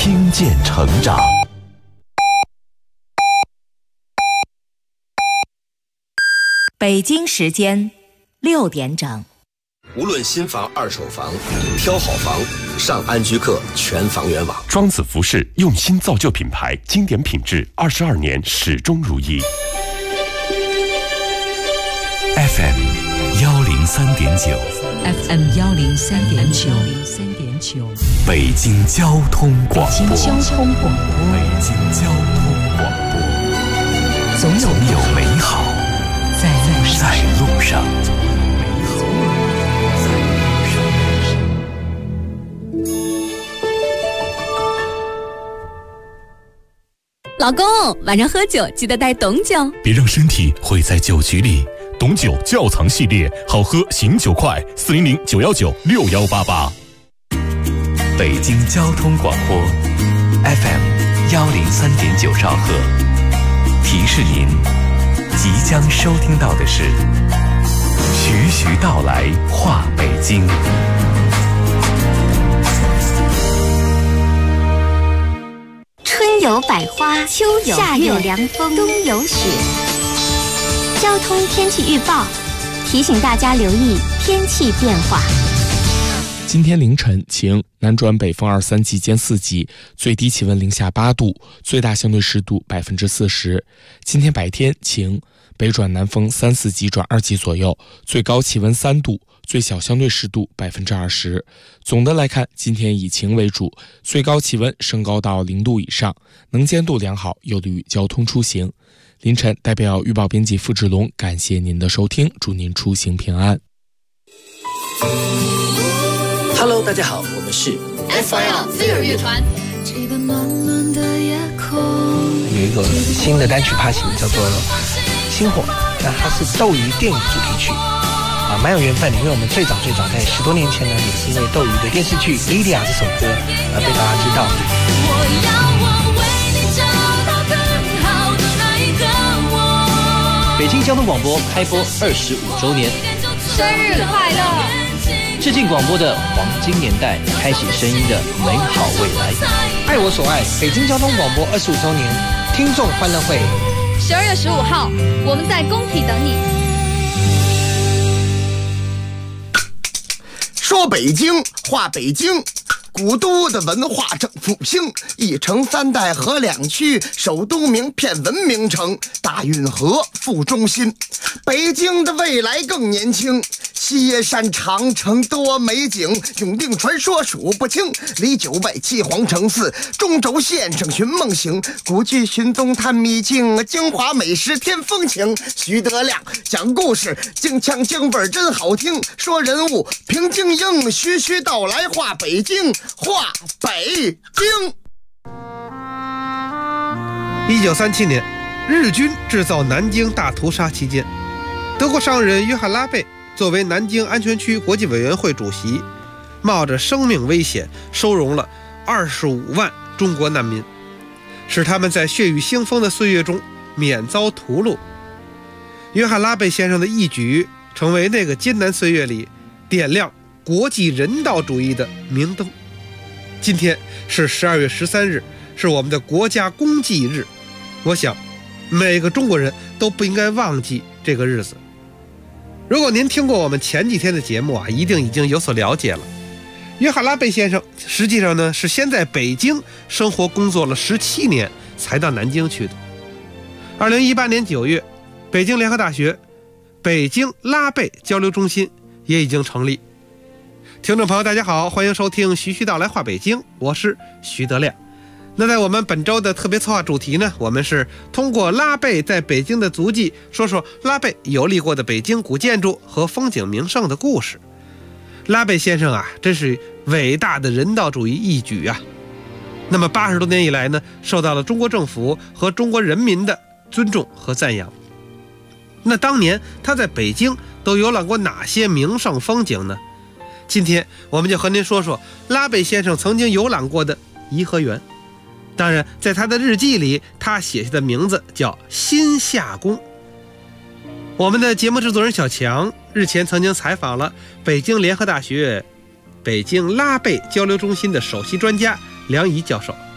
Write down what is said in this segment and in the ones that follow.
听见成长。 北京时间6点整。 无论新房、二手房，挑好房，上安居客全房源网。 庄子服饰用心造就品牌，经典品质，22年始终如一。 FM 103.9 FM 103.9 北京交通广播。 北京交通广播。 北京交通广播。总有美好在路上。 老公，晚上喝酒记得带董酒， 别让身体毁在酒局里。董酒窖藏系列，好喝醒酒快，400-919-6188。 北京交通广播 FM 103.9兆赫，提示您即将收听到的是徐徐道来话北京。 春有百花，秋有夏有凉风，冬有雪。交通天气预报提醒大家留意天气变化。 今天凌晨晴，南转北风2、3级间4级，最低气温零下8度，最大相对湿度40%。今天白天晴，北转南风3、4级转2级左右，最高气温3度，最小相对湿度20%。总的来看，今天以晴为主，最高气温升高到0度以上，能见度良好，有利于交通出行。凌晨代表预报编辑付志龙，感谢您的收听，祝您出行平安。 Hello， 大家好，我们是 FIR 飞儿乐团。 有一个新的单曲发行，叫做《星火》，那它是斗鱼电影主题曲啊，蛮有缘分的，因为我们最早在10多年前呢，也是因为斗鱼的电视剧《Lydia》这首歌而被大家知道。 北京交通广播开播25周年， 生日快乐！ 致敬广播的黄金年代，开启声音的美好未来。 爱我所爱，北京交通广播25周年听众欢乐会 ，12月15号，我们在工体等你。 说北京，话北京。古都的文化正复兴，1城3代合2区，首都名片文明城，大运河副中心。北京的未来更年轻，西野山长城多美景，永定传说数不清，离9外7皇城4，中轴线上寻梦行，古剧寻踪探秘境，京华美食添风情。徐德亮讲故事，京腔京味真好听，说人物评京英，徐徐道来话北京。话北京。 1937年，日军制造南京大屠杀期间，德国商人约翰·拉贝作为南京安全区国际委员会主席，冒着生命危险收容了25万中国难民，使他们在血雨腥风的岁月中免遭屠戮。约翰·拉贝先生的义举成为那个艰难岁月里点亮国际人道主义的明灯。今天是12月13日，是我们的国家公祭日。我想每个中国人都不应该忘记这个日子。如果您听过我们前几天的节目啊，一定已经有所了解了。约翰·拉贝先生实际上呢是先在北京生活工作了17年才到南京去的。2018年9月，北京联合大学北京拉贝交流中心也已经成立。听众朋友大家好，欢迎收听徐徐道来话北京，我是徐德亮。那在我们本周的特别策划主题呢，我们是通过拉贝在北京的足迹，说说拉贝游历过的北京古建筑和风景名胜的故事。拉贝先生啊，真是伟大的人道主义义举啊。那么80多年以来呢，受到了中国政府和中国人民的尊重和赞扬。那当年他在北京都游览过哪些名胜风景呢？今天我们就和您说说拉贝先生曾经游览过的颐和园。当然在他的日记里，他写下的名字叫新夏宫。我们的节目制作人小强日前曾经采访了北京联合大学北京拉贝交流中心的首席专家梁怡教授，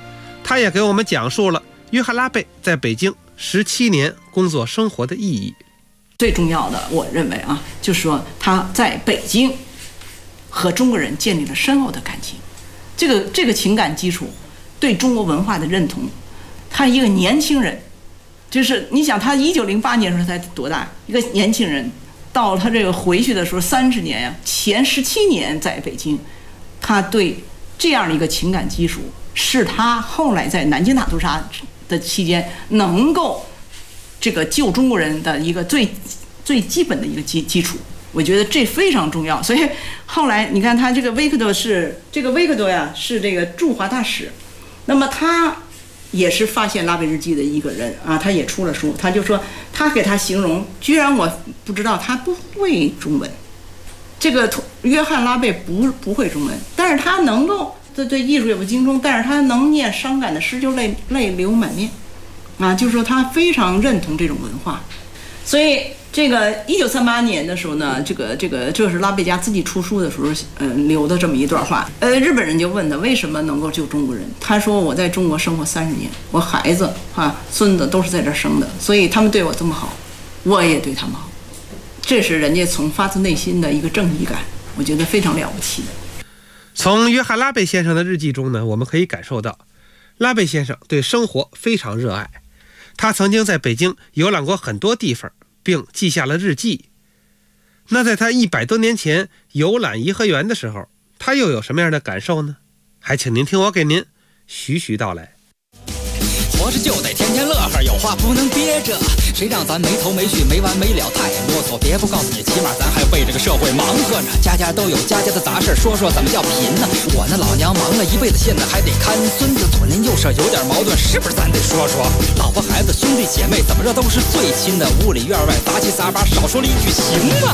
他也给我们讲述了约翰拉贝在北京17年工作生活的意义。 最重要的，我认为啊，就是说他在北京和中国人建立了深厚的感情，这个情感基础，对中国文化的认同。他一个年轻人，就是你想他1908年的时候才多大，一个年轻人，到他这个回去的时候30年呀，前17年在北京，他对这样的一个情感基础，是他后来在南京大屠杀的期间能够这个救中国人的一个最基本的一个基础，我觉得这非常重要。所以后来你看他这个维克多是这个驻华大使，那么他也是发现拉贝日记的一个人啊，他也出了书，他就说他给他形容，居然我不知道他不会中文，这个约翰拉贝不会中文，但是他能够对艺术也不精通，但是他能念伤感的诗，就泪流满面啊，就是说他非常认同这种文化。所以这个1938年的时候呢，这是拉贝家自己出书的时候留的这么一段话。日本人就问他为什么能够救中国人，他说我在中国生活30年，我孩子孙子都是在这儿生的，所以他们对我这么好，我也对他们好，这是人家从发自内心的一个正义感，我觉得非常了不起的。 从约翰拉贝先生的日记中呢，我们可以感受到拉贝先生对生活非常热爱。他曾经在北京游览过很多地方，并记下了日记。那在他100多年前游览颐和园的时候，他又有什么样的感受呢？还请您听我给您徐徐道来。 活着就得天天乐呵，有话不能憋着，谁让咱没头没绪没完没了，太啰嗦。别不告诉你，起码咱还为这个社会忙活着，家家都有家家的杂事，说说怎么叫贫呢？我那老娘忙了一辈子，现在还得看孙子，左邻右舍有点矛盾，是不是咱得说说？老婆孩子兄弟姐妹怎么着都是最亲的，屋里院外杂七杂八，少说了一句行吗？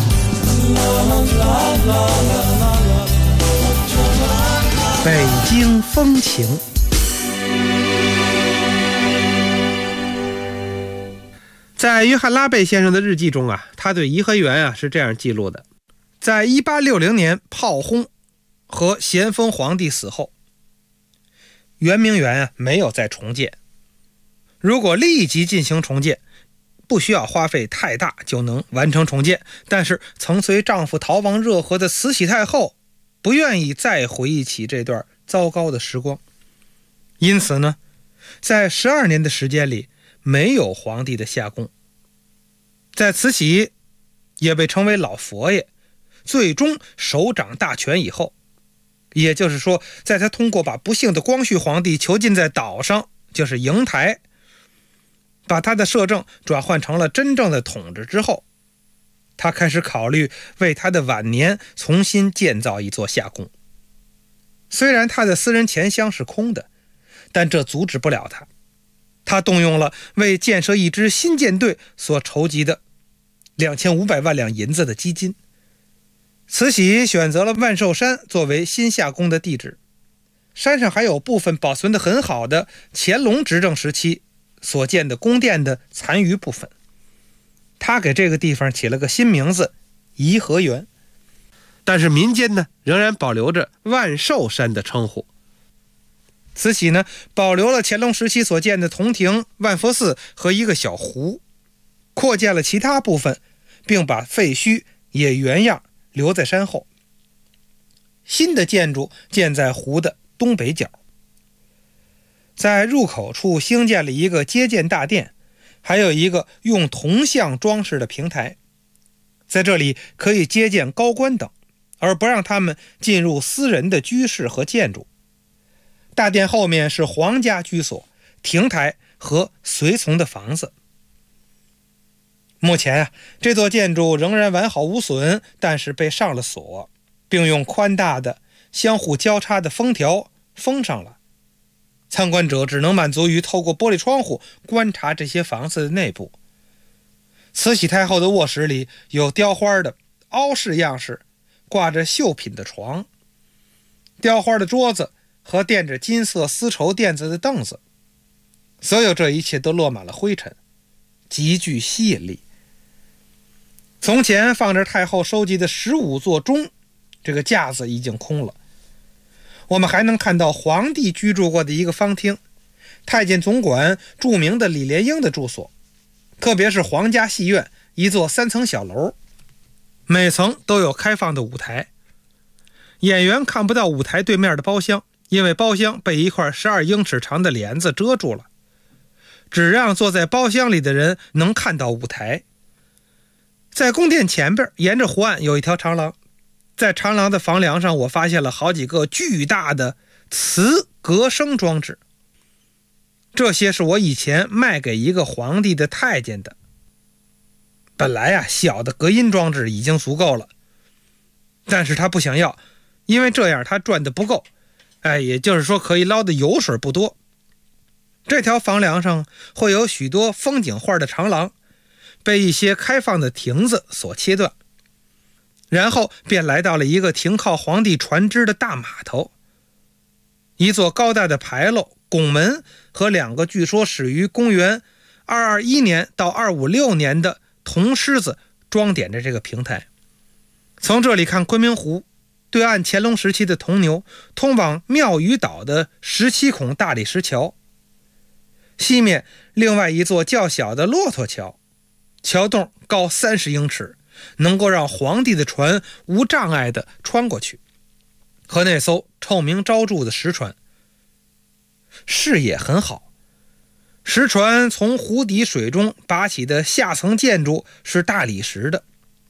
北京风情。 在约翰拉贝先生的日记中啊，他对颐和园是这样记录的：在1860年炮轰和咸丰皇帝死后，圆明园没有再重建。如果立即进行重建，不需要花费太大就能完成重建，但是曾随丈夫逃亡热河的慈禧太后不愿意再回忆起这段糟糕的时光，因此呢，在12年的时间里没有皇帝的下宫。在慈禧也被称为老佛爷，最终手掌大权以后，也就是说在他通过把不幸的光绪皇帝囚禁在岛上，就是瀛台，把他的摄政转换成了真正的统治之后，他开始考虑为他的晚年重新建造一座夏宫。虽然他的私人钱箱是空的，但这阻止不了他。他动用了为建设一支新舰队所筹集的2500万两银子的基金。慈禧选择了万寿山作为新夏宫的地址，山上还有部分保存得很好的乾隆执政时期所建的宫殿的残余部分。他给这个地方起了个新名字颐和园，但是民间呢仍然保留着万寿山的称呼。慈禧呢保留了乾隆时期所建的铜亭、万佛寺和一个小湖，扩建了其他部分，并把废墟也原样留在山后。新的建筑建在湖的东北角，在入口处兴建了一个接见大殿，还有一个用铜像装饰的平台，在这里可以接见高官等，而不让他们进入私人的居室和建筑。大殿后面是皇家居所、亭台和随从的房子。目前这座建筑仍然完好无损，但是被上了锁，并用宽大的相互交叉的封条封上了。参观者只能满足于透过玻璃窗户观察这些房子的内部。慈禧太后的卧室里有雕花的凹式样式挂着绣品的床，雕花的桌子和垫着金色丝绸垫子的凳子，所有这一切都落满了灰尘，极具吸引力。从前放着太后收集的15座钟，这个架子已经空了。我们还能看到皇帝居住过的一个方厅， 太监总管著名的李莲英的住所，特别是皇家戏院，一座3层小楼，每层都有开放的舞台，演员看不到舞台对面的包厢，因为包厢被一块12英尺长的帘子遮住了，只让坐在包厢里的人能看到舞台。在宫殿前边沿着湖岸有一条长廊，在长廊的房梁上我发现了好几个巨大的瓷隔声装置，这些是我以前卖给一个皇帝的太监的。本来小的隔音装置已经足够了，但是他不想要，因为这样他赚的不够，也就是说可以捞的油水不多。这条房梁上会有许多风景画的长廊，被一些开放的亭子所切断，然后便来到了一个停靠皇帝船只的大码头。一座高大的牌楼、拱门和2个据说始于公元221年到256年的铜狮子装点着这个平台。从这里看昆明湖，对岸乾隆时期的铜牛，通往庙宇岛的17孔大理石桥，西面另外一座较小的骆驼桥，桥洞高30英尺，能够让皇帝的船无障碍地穿过去，和那艘臭名昭著的石船。视野很好，石船从湖底水中拔起的下层建筑是大理石的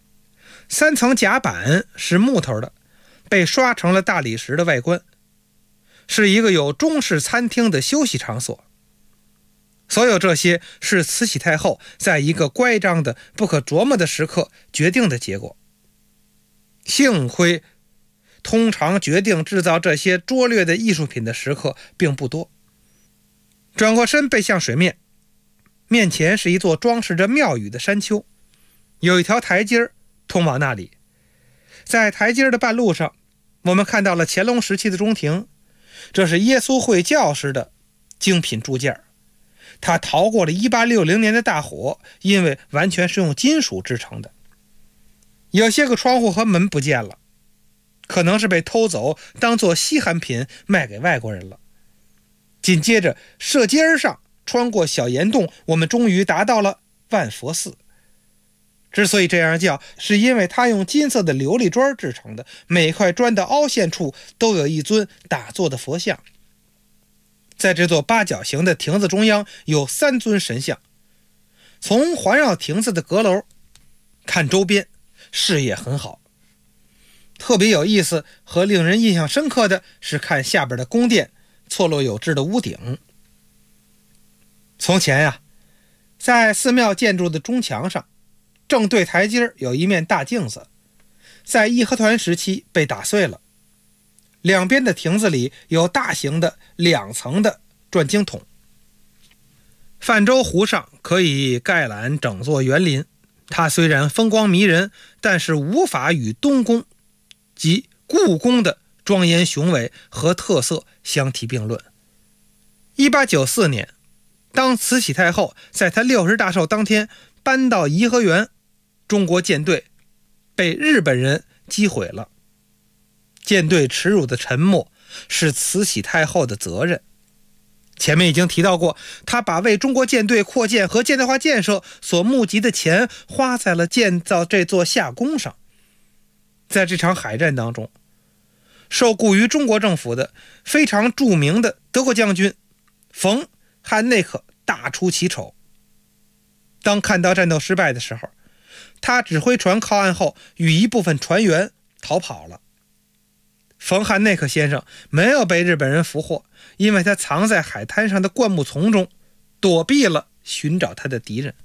，3层甲板是木头的，被刷成了大理石的外观，是一个有中式餐厅的休息场所。所有这些是慈禧太后在一个乖张的不可琢磨的时刻决定的结果。幸亏通常决定制造这些拙劣的艺术品的时刻并不多。转过身背向水面，面前是一座装饰着庙宇的山丘，有一条台阶通往那里。在台阶的半路上，我们看到了乾隆时期的中庭，这是耶稣会教士的精品铸件，它逃过了1860年的大火，因为完全是用金属制成的。有些个窗户和门不见了，可能是被偷走当作稀罕品卖给外国人了。紧接着射阶上穿过小岩洞，我们终于达到了万佛寺。之所以这样叫，是因为它用金色的琉璃砖制成的，每块砖的凹陷处都有一尊打坐的佛像。在这座八角形的亭子中央有3尊神像。从环绕亭子的阁楼看周边，视野很好。特别有意思和令人印象深刻的是看下边的宫殿错落有致的屋顶。从前在寺庙建筑的中墙上，正对台阶有一面大镜子，在义和团时期被打碎了。两边的亭子里有大型的2层的转经筒。泛舟湖上可以概览整座园林，它虽然风光迷人，但是无法与东宫及故宫的庄严雄伟和特色相提并论。1894年，当慈禧太后在她60大寿当天搬到颐和园，中国舰队被日本人击毁了。舰队耻辱的沉没是慈禧太后的责任。前面已经提到过，他把为中国舰队扩建和现代化建设所募集的钱花在了建造这座夏宫上。在这场海战当中，受雇于中国政府的非常著名的德国将军冯汉内克大出奇丑。当看到战斗失败的时候，他指挥船靠岸后与一部分船员逃跑了。冯汉内克先生没有被日本人俘获，因为他藏在海滩上的灌木丛中，躲避了寻找他的敌人。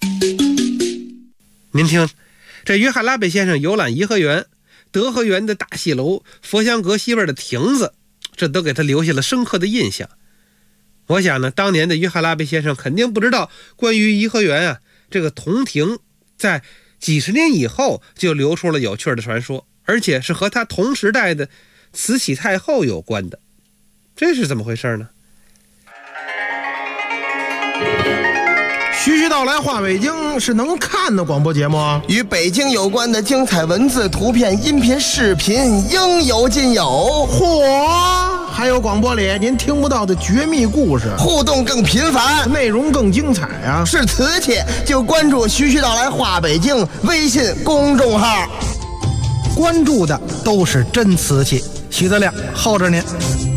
您听，这约翰拉贝先生游览颐和园、德和园的大戏楼、佛香阁西边的亭子，这都给他留下了深刻的印象。我想呢，当年的约翰拉贝先生肯定不知道，关于颐和园这个铜亭在几十年以后就流出了有趣的传说，而且是和他同时代的慈禧太后有关的。这是怎么回事呢？ 徐徐道来话北京是能看的广播节目， 与北京有关的精彩文字、图片、音频、视频应有尽有。 嚯！ 还有广播里您听不到的绝密故事， 互动更频繁， 内容更精彩啊！ 是瓷器就关注徐徐道来话北京微信公众号， 关注的都是真瓷器。徐德亮候着您。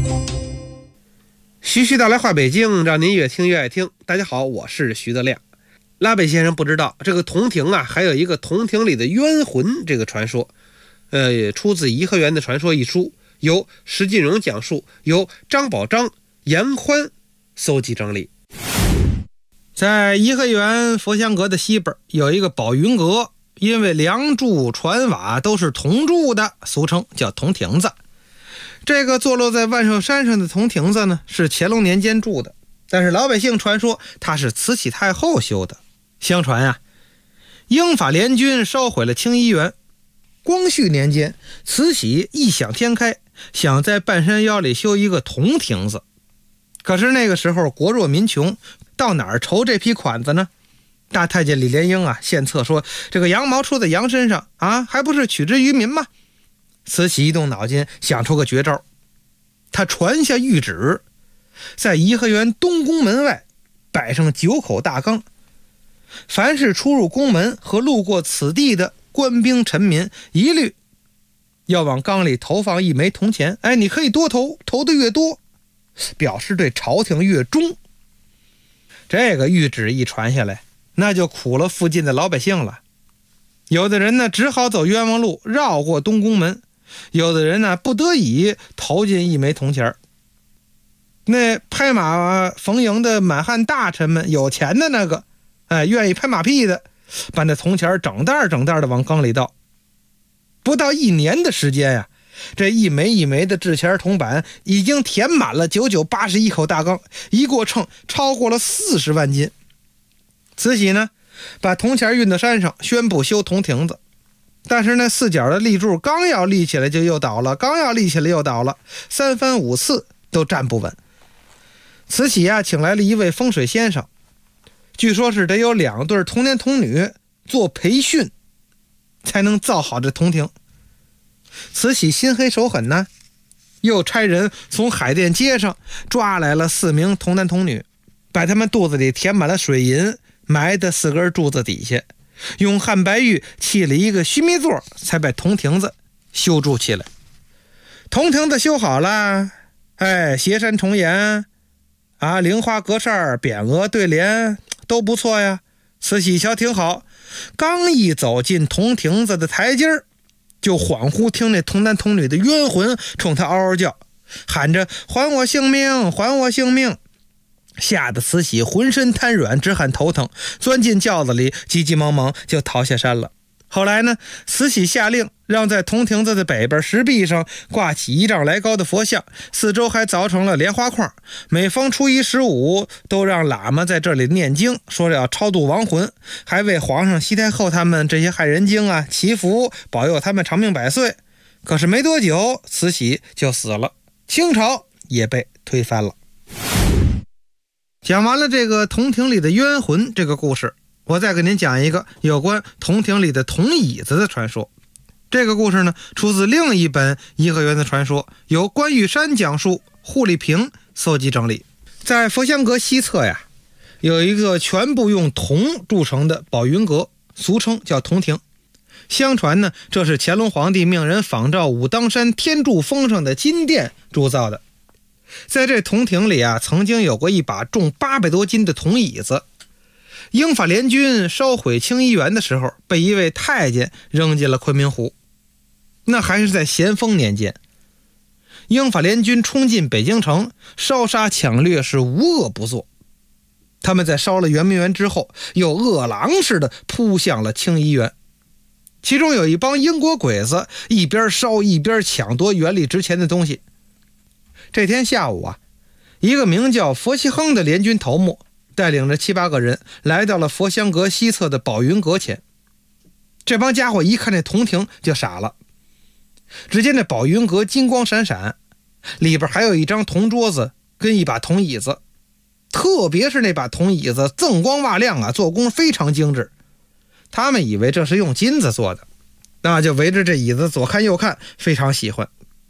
徐徐道来话北京，让您越听越爱听。大家好，我是徐德亮。拉贝先生不知道，这个铜庭啊，还有一个铜庭里的冤魂这个传说，出自《颐和园的传说》一书，由石进荣讲述，由张宝章、严宽搜集整理。 在颐和园佛香阁的西边有一个宝云阁，因为梁柱船瓦都是铜铸的，俗称叫铜亭子。这个坐落在万寿山上的铜亭子呢，是乾隆年间铸的，但是老百姓传说它是慈禧太后修的。相传啊，英法联军烧毁了清漪园，光绪年间慈禧异想天开，想在半山腰里修一个铜亭子。可是那个时候国弱民穷，到哪儿筹这批款子呢？大太监李莲英啊献策说，这个羊毛出在羊身上啊，还不是取之于民吗？慈禧一动脑筋，想出个绝招。他传下谕旨，在颐和园东宫门外摆上9口大缸，凡是出入宫门和路过此地的官兵臣民，一律要往缸里投放1枚铜钱。哎，你可以多投，投的越多，表示对朝廷越忠。这个谕旨一传下来，那就苦了附近的老百姓了。有的人呢，只好走冤枉路，绕过东宫门；有的人呢，不得已投进1枚铜钱。那拍马逢迎的满汉大臣们，有钱的那个，愿意拍马屁的，把那铜钱整袋整袋的往缸里倒。不到1年的时间呀，这1枚1枚的制钱铜板已经填满了9981口大缸，一过秤超过了40万斤。慈禧呢，把铜钱运到山上，宣布修铜亭子。但是那4角的立柱刚要立起来就又倒了，刚要立起来又倒了，3番5次都站不稳。慈禧啊，请来了一位风水先生，据说是得有2对童男童女做培训，才能造好这铜亭。慈禧心黑手狠呢，又差人从海淀街上抓来了4名童男童女，把他们肚子里填满了水银，埋在4根柱子底下，用汉白玉砌了一个须弥座，才把铜亭子修筑起来。铜亭子修好了，斜山重檐啊，菱花格扇、匾额对联都不错呀。慈禧瞧挺好，刚一走进铜亭子的台阶儿，就恍惚听那童男童女的冤魂冲他嗷嗷叫，喊着还我性命，还我性命。吓得慈禧浑身瘫软，直喊头疼，钻进轿子里，急急忙忙就逃下山了。后来呢，慈禧下令让在铜亭子的北边石壁上挂起1丈来高的佛像，四周还凿成了莲花框，每逢初1、15都让喇嘛在这里念经，说要超度亡魂，还为皇上、西太后他们这些害人精啊祈福，保佑他们长命百岁。可是没多久，慈禧就死了，清朝也被推翻了。讲完了这个铜亭里的冤魂这个故事，我再给您讲一个有关铜亭里的铜椅子的传说。这个故事呢，出自另一本颐和园的传说，由关玉山讲述，户立平搜集整理。在佛香阁西侧呀，有一个全部用铜铸成的宝云阁，俗称叫铜亭。相传呢，这是乾隆皇帝命人仿照武当山天柱峰上的金殿铸造的。在这铜亭里啊，曾经有过一把重800多斤的铜椅子。英法联军烧毁清漪园的时候，被一位太监扔进了昆明湖。那还是在咸丰年间，英法联军冲进北京城，烧杀抢掠是无恶不作。他们在烧了圆明园之后，又饿狼似的扑向了清漪园。其中有一帮英国鬼子，一边烧一边抢夺园里值钱的东西。这天下午啊，一个名叫佛西亨的联军头目带领着7、8个人来到了佛香阁西侧的宝云阁前。这帮家伙一看这铜亭就傻了，只见这宝云阁金光闪闪，里边还有一张铜桌子跟一把铜椅子，特别是那把铜椅子锃光瓦亮啊，做工非常精致。他们以为这是用金子做的，那就围着这椅子左看右看，非常喜欢。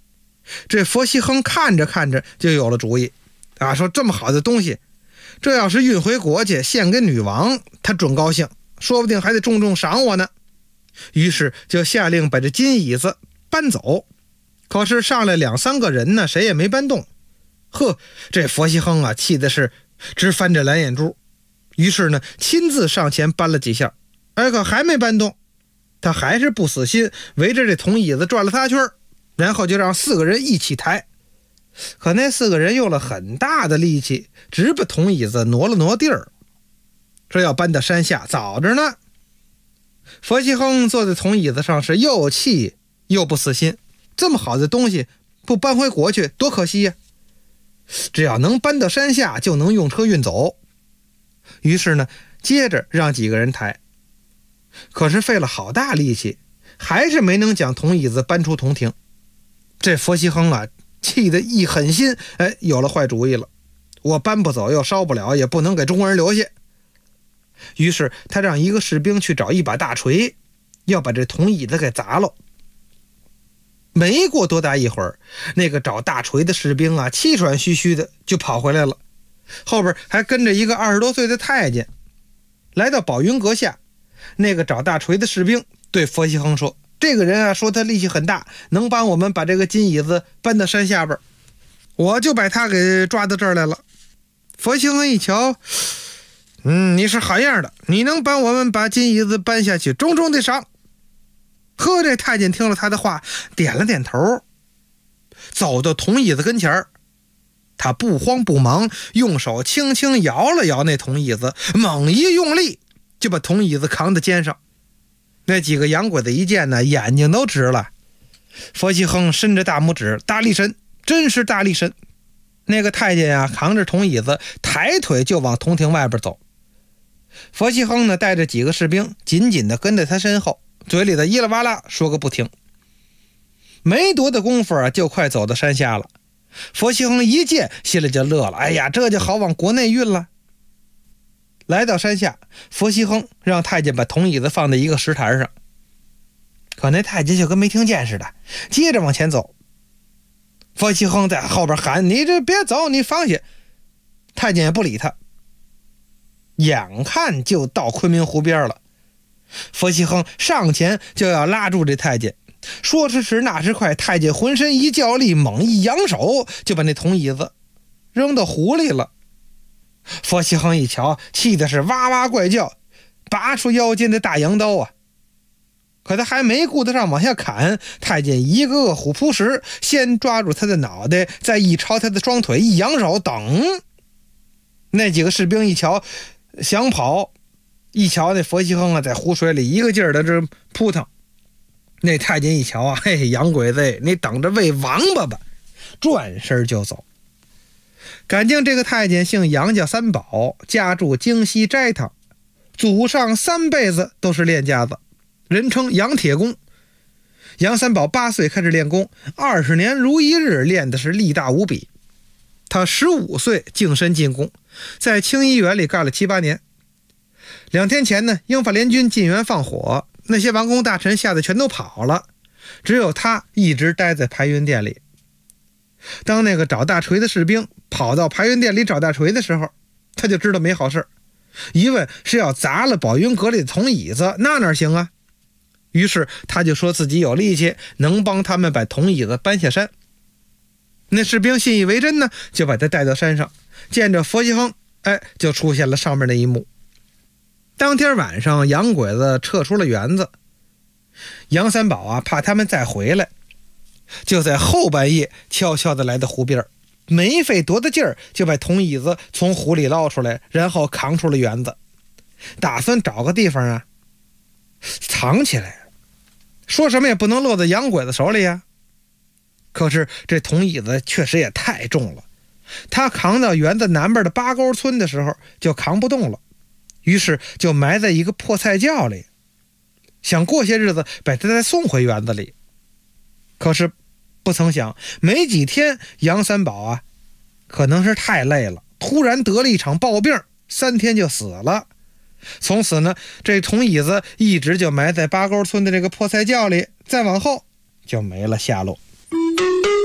这佛西亨看着看着就有了主意啊，说这么好的东西，这要是运回国去献给女王，她准高兴，说不定还得重重赏我呢。于是就下令把这金椅子搬走。可是上来2-3个人呢，谁也没搬动。呵，这佛西亨啊，气的是直翻着蓝眼珠。于是呢，亲自上前搬了几下，可还没搬动。他还是不死心，围着这铜椅子转了仨圈，然后就让4个人一起抬。可那4个人用了很大的力气，直把铜椅子挪了挪地儿。这要搬到山下早着呢。佛西亨坐在铜椅子上是又气又不死心，这么好的东西不搬回国去多可惜呀！只要能搬到山下，就能用车运走。于是呢，接着让几个人抬。可是费了好大力气，还是没能将铜椅子搬出铜亭。这佛西亨啊，气得一狠心，有了坏主意了。我搬不走又烧不了，也不能给中国人留下。于是他让一个士兵去找一把大锤，要把这铜椅子给砸了。没过多大一会儿，那个找大锤的士兵啊，气喘吁吁的就跑回来了，后边还跟着一个20多岁的太监。来到宝云阁下，那个找大锤的士兵对佛西亨说，这个人啊，说他力气很大，能帮我们把这个金椅子搬到山下边，我就把他给抓到这儿来了。佛西亨一瞧，你是好样的，你能帮我们把金椅子搬下去，重重的赏。呵，这太监听了他的话，点了点头，走到铜椅子跟前儿，他不慌不忙，用手轻轻摇了摇那铜椅子，猛一用力，就把铜椅子扛在肩上。那几个洋鬼子一见呢，眼睛都直了。佛西亨伸着大拇指，大力神，真是大力神。那个太监啊，扛着铜椅子，抬腿就往铜亭外边走。佛西亨呢，带着几个士兵紧紧地跟在他身后，嘴里的伊啦哇啦说个不停。没多大功夫啊，就快走到山下了。佛西亨一见，心里就乐了，哎呀，这就好往国内运了。来到山下，佛西亨让太监把铜椅子放在一个石台上，可那太监就跟没听见似的，接着往前走。佛西亨在后边喊，你这别走，你放下。太监也不理他。眼看就到昆明湖边了，佛西亨上前就要拉住这太监，说时迟那时快，太监浑身一较力，猛一扬手，就把那铜椅子扔到湖里了。佛西亨一瞧，气的是哇哇怪叫，拔出腰间的大羊刀啊！可他还没顾得上往下砍，太监一个个虎扑时，先抓住他的脑袋，再一抄他的双腿，一扬手，等。那几个士兵一瞧想跑，一瞧那佛西亨啊，在湖水里一个劲儿的这扑腾。那太监一瞧啊，嘿，洋鬼子，你等着喂王八吧，转身就走。感情这个太监姓杨，叫三宝，家住京西斋堂，祖上3辈子都是练家子，人称杨铁公。杨三宝8岁开始练功，20年如一日，练的是力大无比。他15岁净身进宫，在清漪园里干了7、8年。2天前呢，英法联军进园放火，那些王公大臣吓得全都跑了，只有他一直待在排云殿里。当那个找大锤的士兵跑到排云殿里找大锤的时候，他就知道没好事，一问是要砸了宝云阁里的铜椅子，那哪行啊？于是他就说自己有力气，能帮他们把铜椅子搬下山。那士兵信以为真呢，就把他带到山上，见着佛西亨，就出现了上面那一幕。当天晚上，洋鬼子撤出了园子，杨三宝啊，怕他们再回来，就在后半夜悄悄地来到湖边，没费多大劲儿就把铜椅子从湖里捞出来，然后扛出了园子，打算找个地方啊藏起来，说什么也不能落在洋鬼子手里呀。可是这铜椅子确实也太重了，他扛到园子南边的八沟村的时候就扛不动了，于是就埋在一个破菜窖里，想过些日子把他再送回园子里。可是不曾想，没几天杨三宝啊可能是太累了，突然得了一场暴病，3天就死了。从此呢，这铜椅子一直就埋在八沟村的这个破菜窖里，再往后就没了下落。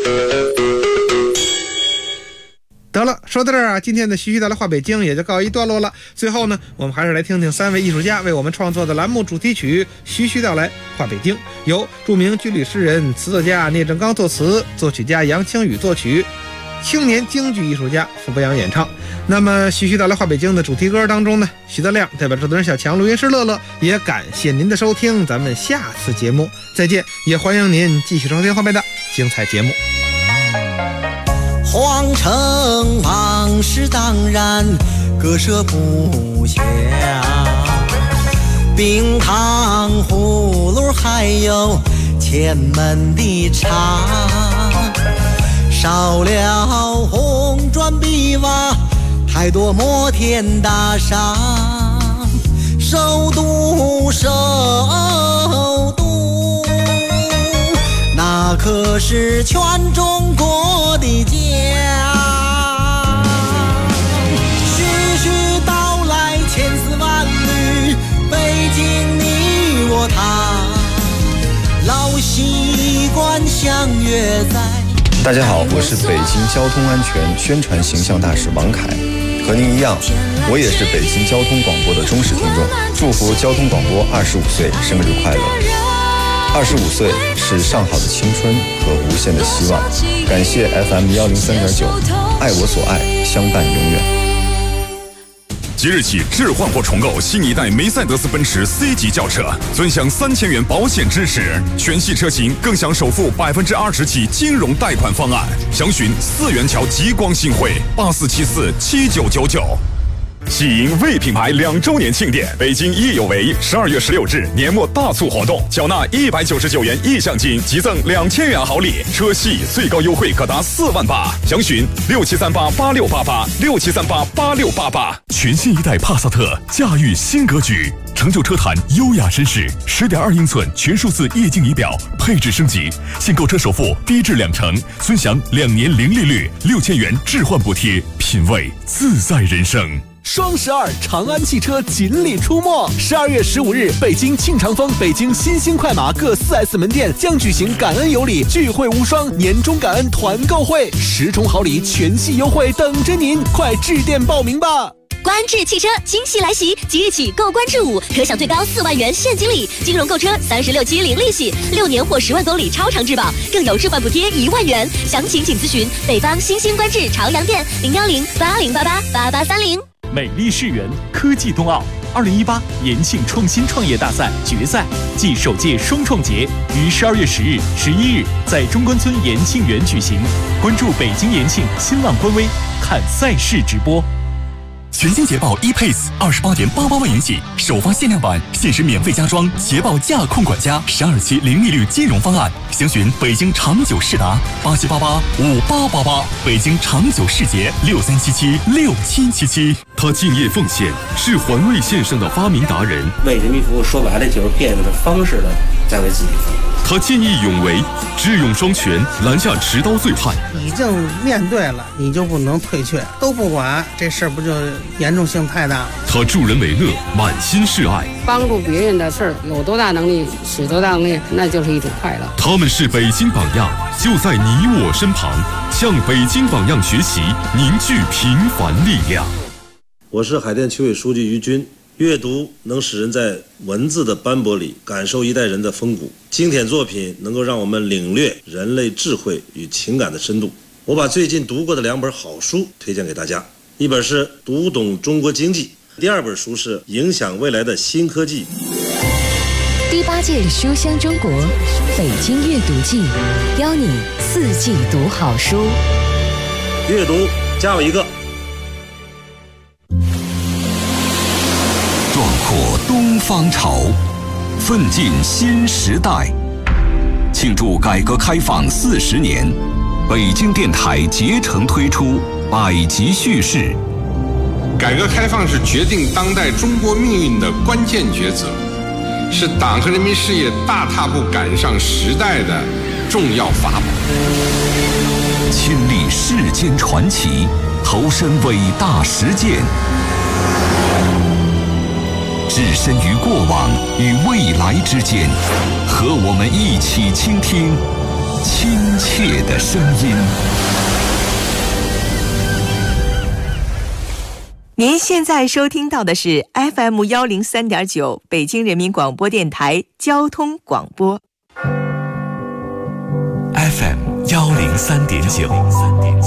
得了，说到这儿啊，今天的徐徐带来话北京也就告一段落了。最后呢，我们还是来听听3位艺术家为我们创作的栏目主题曲《徐徐带来话北京》，由著名军旅诗人、词作家聂正刚作词，作曲家杨清宇作曲，青年京剧艺术家傅博洋演唱。那么徐徐带来话北京的主题歌当中呢，徐德亮代表制作人小强、录音师乐乐，也感谢您的收听，咱们下次节目再见，也欢迎您继续收听后面的精彩节目。 皇城往事当然割舍不下，冰糖葫芦还有前门的茶，少了红砖碧瓦，太多摩天大厦，首都那可是全中国的家。徐徐道来千丝万缕，北京你我他，老习惯相约在。 大家好，我是北京交通安全宣传形象大使王凯，和您一样，我也是北京交通广播的忠实听众，祝福交通广播25岁生日快乐。25岁是上好的青春和无限的希望，感谢 FM 103.9，爱我所爱，相伴永远。 即日起置换或重购新一代梅赛德斯奔驰 C 级轿车，尊享3000元保险支持，全系车型更享首付20%起金融贷款方案。详询4元桥极光新汇84747999。喜迎魏品牌2周年庆典，北京益有为12月16日年末大促活动，缴纳199元意向金，即赠2000元好礼，车系最高优惠可达4万8。详询67388688，67388688。 全新一代帕萨特驾驭新格局，成就车坛优雅绅士，10.2英寸全数字液晶仪表，配置升级，现购车首付低至20%，尊享2年零利率，6000元置换补贴，品味自在人生。 双12长安汽车锦鲤出没，12月15日，北京庆长丰、北京新兴快马各4S 门店将举行感恩有礼聚会无双年终感恩团购会，10重好礼全系优惠等着您，快致电报名吧！ 观致汽车惊喜来袭，即日起购观致5可享最高4万元现金礼，金融购车36期零利息，6年或10万公里超长质保，更有置换补贴1万元。详情请咨询北方新兴观致朝阳店01080888830。 美丽世园科技冬奥2018延庆创新创业大赛决赛暨首届双创节于12月10日、11日在中关村延庆园举行。关注北京延庆新浪官微，看赛事直播。 全新捷豹 ePace28.88万元起，首发限量版，限时免费加装捷豹驾控管家12期零利率金融方案。详询北京长久世达87885888，北京长久世捷63776777。他敬业奉献，是环卫线上的发明达人。 为人民服务，说白了就是变个方式的在为自己服务。 他见义勇为，智勇双全，拦下持刀罪犯。 已经面对了，你就不能退却，都不管，这事儿不就严重性太大了？ 他助人为乐，满心是爱， 帮助别人的事儿，有多大能力使多大能力，那就是一种快乐。 他们是北京榜样，就在你我身旁，向北京榜样学习，凝聚平凡力量。 我是海淀区委书记于军。阅读能使人在文字的斑驳里感受一代人的风骨，经典作品能够让我们领略人类智慧与情感的深度。我把最近读过的2本好书推荐给大家，一本是《读懂中国经济》，第2本书是《影响未来的新科技》。 第8届书香中国北京阅读季，邀你4季读好书。 阅读加我一个。 壮阔东方潮，奋进新时代。庆祝改革开放40年，北京电台竭诚推出百集叙事。 改革开放是决定当代中国命运的关键抉择，是党和人民事业大踏步赶上时代的重要法宝。 亲历世间传奇，投身伟大实践，置身于过往与未来之间，和我们一起倾听亲切的声音。 您现在收听到的是 FM 103.9北京人民广播电台交通广播。 FM 103.9